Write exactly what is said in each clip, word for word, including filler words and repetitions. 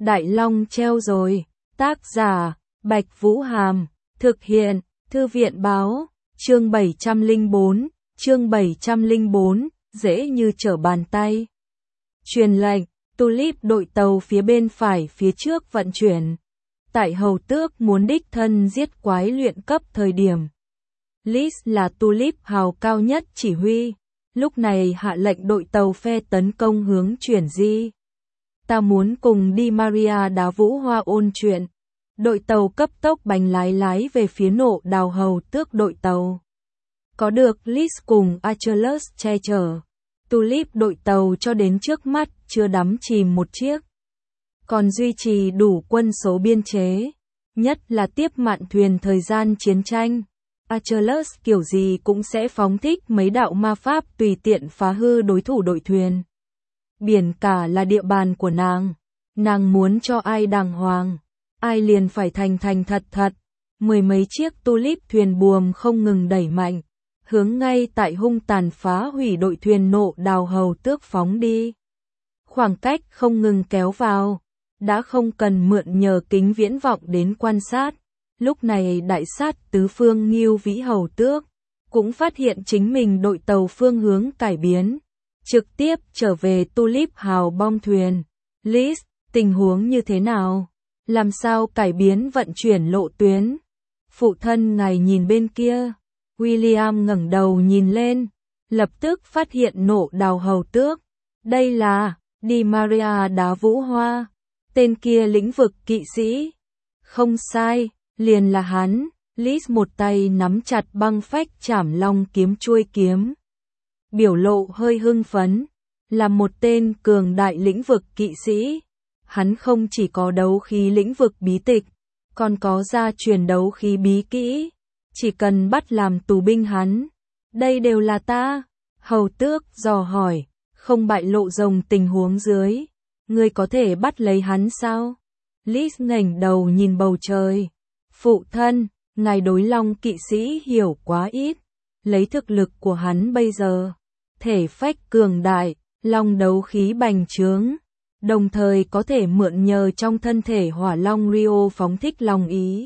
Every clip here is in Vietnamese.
Đại Long treo rồi. Tác giả, Bạch Vũ Hàm. Thực hiện, Thư viện báo. Chương bảy trăm lẻ bốn, chương bảy trăm lẻ bốn, dễ như trở bàn tay. Truyền lệnh, Tulip đội tàu phía bên phải phía trước vận chuyển. Tại hầu tước muốn đích thân giết quái luyện cấp thời điểm. Liz là Tulip hào cao nhất chỉ huy. Lúc này hạ lệnh đội tàu phe tấn công hướng chuyển di. Ta muốn cùng đi Maria đá vũ hoa ôn chuyện. Đội tàu cấp tốc bánh lái lái về phía nộ đào hầu tước đội tàu. Có được Liz cùng Achilles che chở. Tulip đội tàu cho đến trước mắt chưa đắm chìm một chiếc. Còn duy trì đủ quân số biên chế. Nhất là tiếp mạn thuyền thời gian chiến tranh. Achilles kiểu gì cũng sẽ phóng thích mấy đạo ma pháp tùy tiện phá hư đối thủ đội thuyền. Biển cả là địa bàn của nàng. Nàng muốn cho ai đàng hoàng, ai liền phải thành thành thật thật. Mười mấy chiếc Tulip thuyền buồm không ngừng đẩy mạnh, hướng ngay tại hung tàn phá hủy đội thuyền nộ đào hầu tước phóng đi. Khoảng cách không ngừng kéo vào, đã không cần mượn nhờ kính viễn vọng đến quan sát. Lúc này đại sát tứ phương Ngưu Vĩ hầu tước cũng phát hiện chính mình đội tàu phương hướng cải biến, trực tiếp trở về Tulip hào bom thuyền. Liz, tình huống như thế nào? Làm sao cải biến vận chuyển lộ tuyến? Phụ thân ngài nhìn bên kia. William ngẩng đầu nhìn lên, lập tức phát hiện nộ đào hầu tước. Đây là đi Maria đá vũ hoa. Tên kia lĩnh vực kỵ sĩ. Không sai, liền là hắn. Liz một tay nắm chặt băng phách chảm long kiếm chuôi kiếm. Biểu lộ hơi hưng phấn. Là một tên cường đại lĩnh vực kỵ sĩ. Hắn không chỉ có đấu khí lĩnh vực bí tịch, còn có gia truyền đấu khí bí kỹ. Chỉ cần bắt làm tù binh hắn. Đây đều là ta. Hầu tước dò hỏi, không bại lộ rồng tình huống dưới. Ngươi có thể bắt lấy hắn sao? Liz ngẩng đầu nhìn bầu trời. Phụ thân, ngài đối long kỵ sĩ hiểu quá ít. Lấy thực lực của hắn bây giờ, thể phách cường đại, long đấu khí bành trướng, đồng thời có thể mượn nhờ trong thân thể hỏa long Rio phóng thích long ý.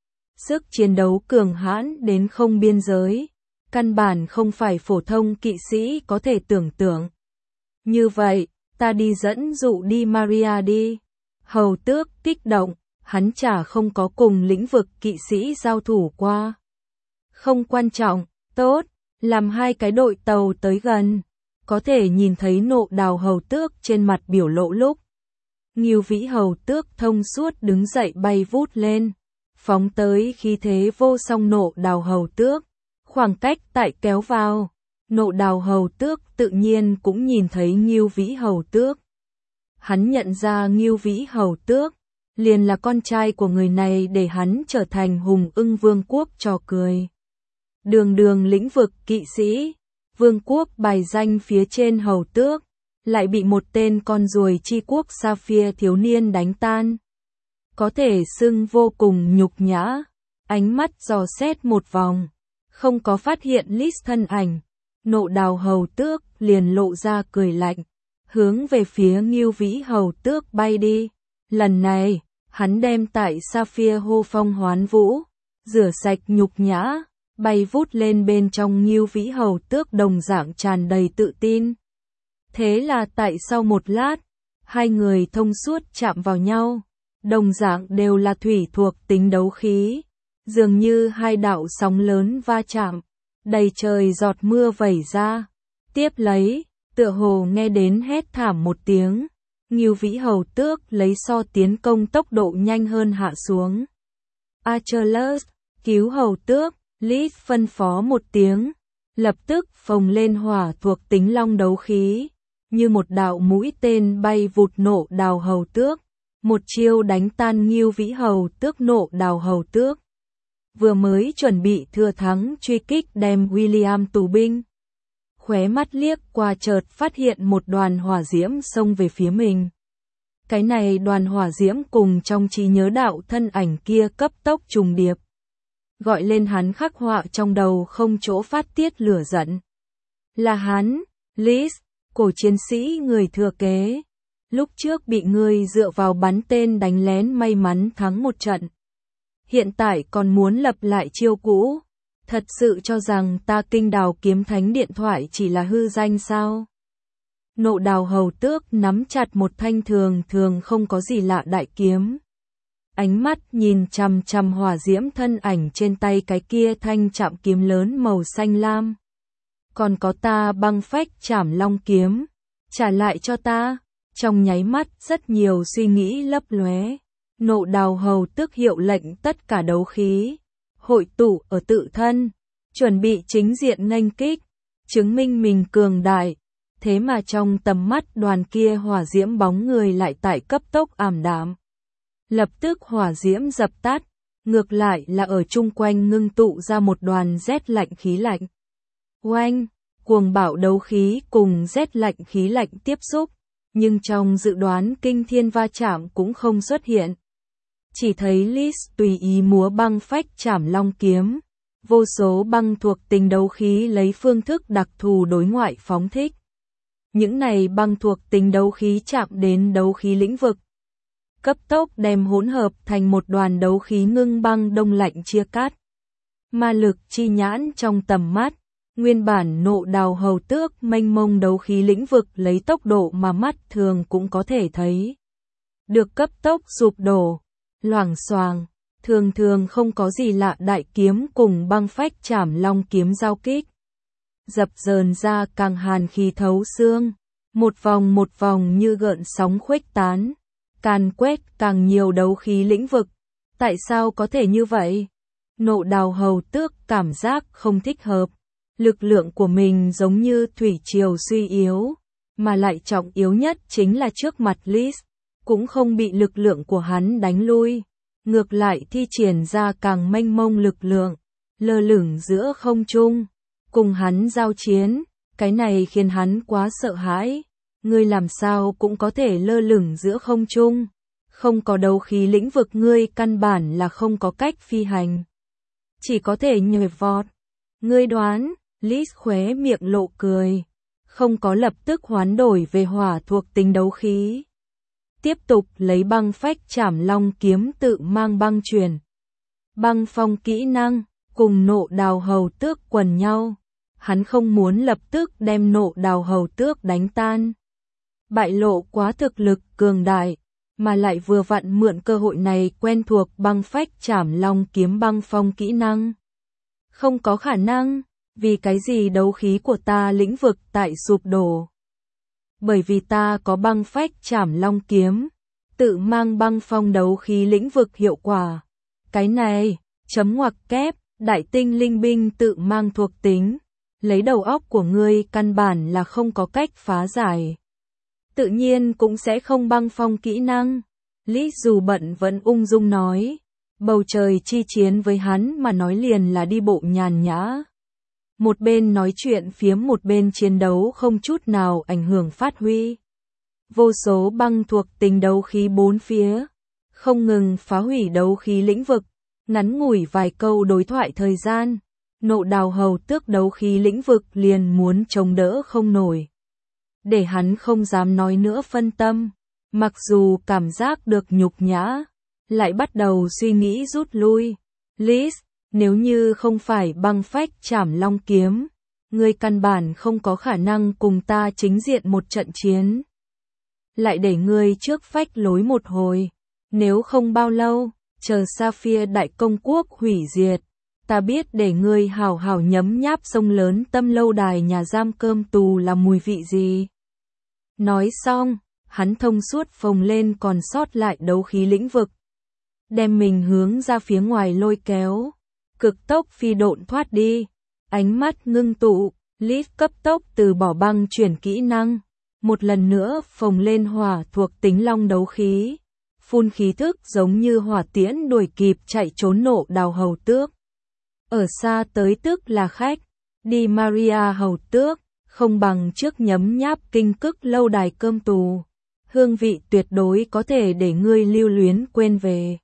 Sức chiến đấu cường hãn đến không biên giới, căn bản không phải phổ thông kỵ sĩ có thể tưởng tượng. Như vậy, ta đi dẫn dụ đi Maria đi. Hầu tước kích động, hắn chả không có cùng lĩnh vực kỵ sĩ giao thủ qua. Không quan trọng, tốt, làm hai cái đội tàu tới gần. Có thể nhìn thấy nộ đào hầu tước trên mặt biểu lộ lúc. Ngưu Vĩ hầu tước thông suốt đứng dậy bay vút lên. Phóng tới khí thế vô song nộ đào hầu tước. Khoảng cách tại kéo vào. Nộ đào hầu tước tự nhiên cũng nhìn thấy Ngưu Vĩ hầu tước. Hắn nhận ra Ngưu Vĩ hầu tước liền là con trai của người này để hắn trở thành hùng ưng vương quốc trò cười. Đường đường lĩnh vực kỵ sĩ, vương quốc bài danh phía trên hầu tước, lại bị một tên con ruồi chi quốc Sapphire thiếu niên đánh tan. Có thể xưng vô cùng nhục nhã. Ánh mắt dò xét một vòng, không có phát hiện Liz thân ảnh. Nộ đào hầu tước liền lộ ra cười lạnh, hướng về phía Ngưu Vĩ hầu tước bay đi. Lần này, hắn đem tại Sapphire hô phong hoán vũ, rửa sạch nhục nhã, bay vút lên bên trong Ngưu Vĩ hầu tước đồng dạng tràn đầy tự tin. Thế là tại sau một lát, hai người thông suốt chạm vào nhau, đồng dạng đều là thủy thuộc tính đấu khí, dường như hai đạo sóng lớn va chạm, đầy trời giọt mưa vẩy ra. Tiếp lấy, tựa hồ nghe đến hét thảm một tiếng, Ngưu Vĩ hầu tước lấy so tiến công tốc độ nhanh hơn hạ xuống. Achilles, cứu hầu tước. Liz phân phó một tiếng, lập tức phồng lên hỏa thuộc tính long đấu khí, như một đạo mũi tên bay vụt nộ đào hầu tước, một chiêu đánh tan Ngưu Vĩ hầu tước nộ đào hầu tước. Vừa mới chuẩn bị thừa thắng truy kích đem William tù binh, khóe mắt liếc qua chợt phát hiện một đoàn hỏa diễm xông về phía mình. Cái này đoàn hỏa diễm cùng trong trí nhớ đạo thân ảnh kia cấp tốc trùng điệp, gọi lên hắn khắc họa trong đầu không chỗ phát tiết lửa giận. Là hắn, Liz, cổ chiến sĩ người thừa kế. Lúc trước bị ngươi dựa vào bắn tên đánh lén may mắn thắng một trận. Hiện tại còn muốn lập lại chiêu cũ. Thật sự cho rằng ta Kinh Đào Kiếm Thánh điện thoại chỉ là hư danh sao? Nộ Đào hầu tước nắm chặt một thanh thường thường không có gì lạ đại kiếm. Ánh mắt nhìn chằm chằm hỏa diễm thân ảnh trên tay cái kia thanh chạm kiếm lớn màu xanh lam. Còn có ta băng phách chảm long kiếm. Trả lại cho ta. Trong nháy mắt rất nhiều suy nghĩ lấp lóe. Nộ Đào hầu tước hiệu lệnh tất cả đấu khí hội tụ ở tự thân, chuẩn bị chính diện nghênh kích, chứng minh mình cường đại. Thế mà trong tầm mắt đoàn kia hỏa diễm bóng người lại tại cấp tốc ảm đạm. Lập tức hỏa diễm dập tắt, ngược lại là ở chung quanh ngưng tụ ra một đoàn rét lạnh khí lạnh. Oanh, cuồng bạo đấu khí cùng rét lạnh khí lạnh tiếp xúc, nhưng trong dự đoán kinh thiên va chạm cũng không xuất hiện. Chỉ thấy Lis tùy ý múa băng phách chảm long kiếm, vô số băng thuộc tính đấu khí lấy phương thức đặc thù đối ngoại phóng thích. Những này băng thuộc tính đấu khí chạm đến đấu khí lĩnh vực, cấp tốc đem hỗn hợp thành một đoàn đấu khí ngưng băng đông lạnh chia cắt. Ma lực chi nhãn trong tầm mắt, nguyên bản Nộ Đào hầu tước mênh mông đấu khí lĩnh vực lấy tốc độ mà mắt thường cũng có thể thấy. Được cấp tốc sụp đổ, loảng xoàng, thường thường không có gì lạ đại kiếm cùng băng phách chảm long kiếm giao kích. Dập dờn ra càng hàn khí thấu xương, một vòng một vòng như gợn sóng khuếch tán, càn quét càng nhiều đấu khí lĩnh vực. Tại sao có thể như vậy? Nộ Đào hầu tước cảm giác không thích hợp. Lực lượng của mình giống như thủy triều suy yếu, mà lại trọng yếu nhất chính là trước mặt Lis, cũng không bị lực lượng của hắn đánh lui, ngược lại thi triển ra càng mênh mông lực lượng, lơ lửng giữa không trung, cùng hắn giao chiến, cái này khiến hắn quá sợ hãi. Ngươi làm sao cũng có thể lơ lửng giữa không trung, không có đấu khí lĩnh vực ngươi căn bản là không có cách phi hành, chỉ có thể nhảy vọt. Ngươi đoán? Lis khóe miệng lộ cười, không có lập tức hoán đổi về hỏa thuộc tính đấu khí. Tiếp tục lấy băng phách chảm long kiếm tự mang băng truyền. Băng phong kỹ năng, cùng Nộ Đào hầu tước quần nhau. Hắn không muốn lập tức đem Nộ Đào hầu tước đánh tan. Bại lộ quá thực lực cường đại, mà lại vừa vặn mượn cơ hội này quen thuộc băng phách chảm long kiếm băng phong kỹ năng. Không có khả năng. Vì cái gì đấu khí của ta lĩnh vực tại sụp đổ? Bởi vì ta có băng phách chảm long kiếm, tự mang băng phong đấu khí lĩnh vực hiệu quả. Cái này, chấm ngoặc kép, đại tinh linh binh tự mang thuộc tính, lấy đầu óc của ngươi căn bản là không có cách phá giải. Tự nhiên cũng sẽ không băng phong kỹ năng. Lý dù bận vẫn ung dung nói, bầu trời chi chiến với hắn mà nói liền là đi bộ nhàn nhã. Một bên nói chuyện phiếm một bên chiến đấu không chút nào ảnh hưởng phát huy. Vô số băng thuộc tính đấu khí bốn phía, không ngừng phá hủy đấu khí lĩnh vực, ngắn ngủi vài câu đối thoại thời gian, Nộ Đào hầu tước đấu khí lĩnh vực liền muốn chống đỡ không nổi. Để hắn không dám nói nữa phân tâm, mặc dù cảm giác được nhục nhã, lại bắt đầu suy nghĩ rút lui. Lis, nếu như không phải băng phách chảm long kiếm, ngươi căn bản không có khả năng cùng ta chính diện một trận chiến. Lại để ngươi trước phách lối một hồi, nếu không bao lâu, chờ Sapphire đại công quốc hủy diệt, ta biết để ngươi hào hào nhấm nháp sông lớn tâm lâu đài nhà giam cơm tù là mùi vị gì. Nói xong, hắn thông suốt phồng lên còn sót lại đấu khí lĩnh vực, đem mình hướng ra phía ngoài lôi kéo, cực tốc phi độn thoát đi. Ánh mắt ngưng tụ, Lis cấp tốc từ bỏ băng chuyển kỹ năng, một lần nữa phồng lên hỏa thuộc tính long đấu khí, phun khí thức giống như hỏa tiễn đuổi kịp chạy trốn Nộ Đào hầu tước. Ở xa tới tức là khách, đi Maria hầu tước, không bằng trước nhấm nháp kinh cức lâu đài cơm tù, hương vị tuyệt đối có thể để ngươi lưu luyến quên về.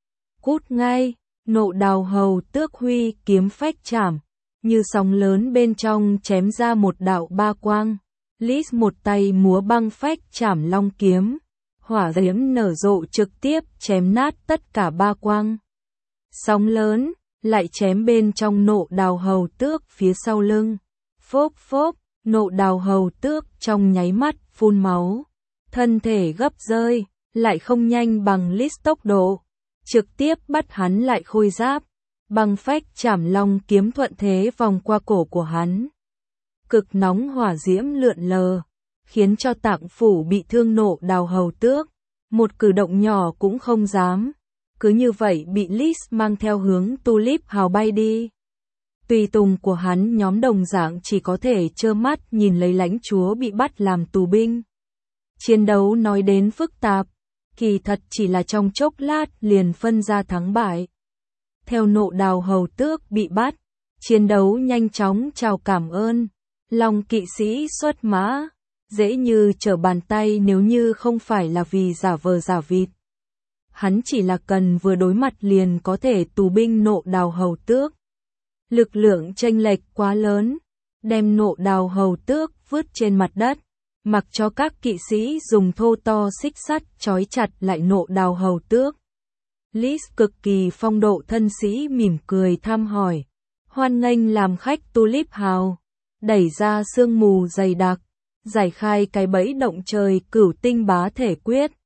Cút ngay, Nộ Đào hầu tước huy kiếm phách chảm, như sóng lớn bên trong chém ra một đạo ba quang, Lis một tay múa băng phách chảm long kiếm, hỏa diễm nở rộ trực tiếp chém nát tất cả ba quang. Sóng lớn, lại chém bên trong Nộ Đào Hầu Tước phía sau lưng. Phốp phốp, Nộ Đào Hầu Tước trong nháy mắt phun máu. Thân thể gấp rơi, lại không nhanh bằng Lis tốc độ. Trực tiếp bắt hắn lại khôi giáp. Băng phách chảm long kiếm thuận thế vòng qua cổ của hắn. Cực nóng hỏa diễm lượn lờ, khiến cho Tạng Phủ bị thương Nộ Đào Hầu Tước. Một cử động nhỏ cũng không dám. Cứ như vậy bị Lis mang theo hướng Tulip Hào bay đi. Tùy tùng của hắn nhóm đồng dạng chỉ có thể trơ mắt nhìn lấy lãnh chúa bị bắt làm tù binh. Chiến đấu nói đến phức tạp, kỳ thật chỉ là trong chốc lát liền phân ra thắng bại. Theo Nộ Đào Hầu Tước bị bắt, chiến đấu nhanh chóng chào cảm ơn. Long kỵ sĩ xuất mã, dễ như trở bàn tay nếu như không phải là vì giả vờ giả vịt. Hắn chỉ là cần vừa đối mặt liền có thể tù binh Nộ Đào Hầu Tước. Lực lượng chênh lệch quá lớn, đem Nộ Đào Hầu Tước vứt trên mặt đất, mặc cho các kỵ sĩ dùng thô to xích sắt trói chặt lại Nộ Đào Hầu Tước. Lis cực kỳ phong độ thân sĩ mỉm cười thăm hỏi, hoan nghênh làm khách Tulip Hào, đẩy ra sương mù dày đặc, giải khai cái bẫy động trời cửu tinh bá thể quyết.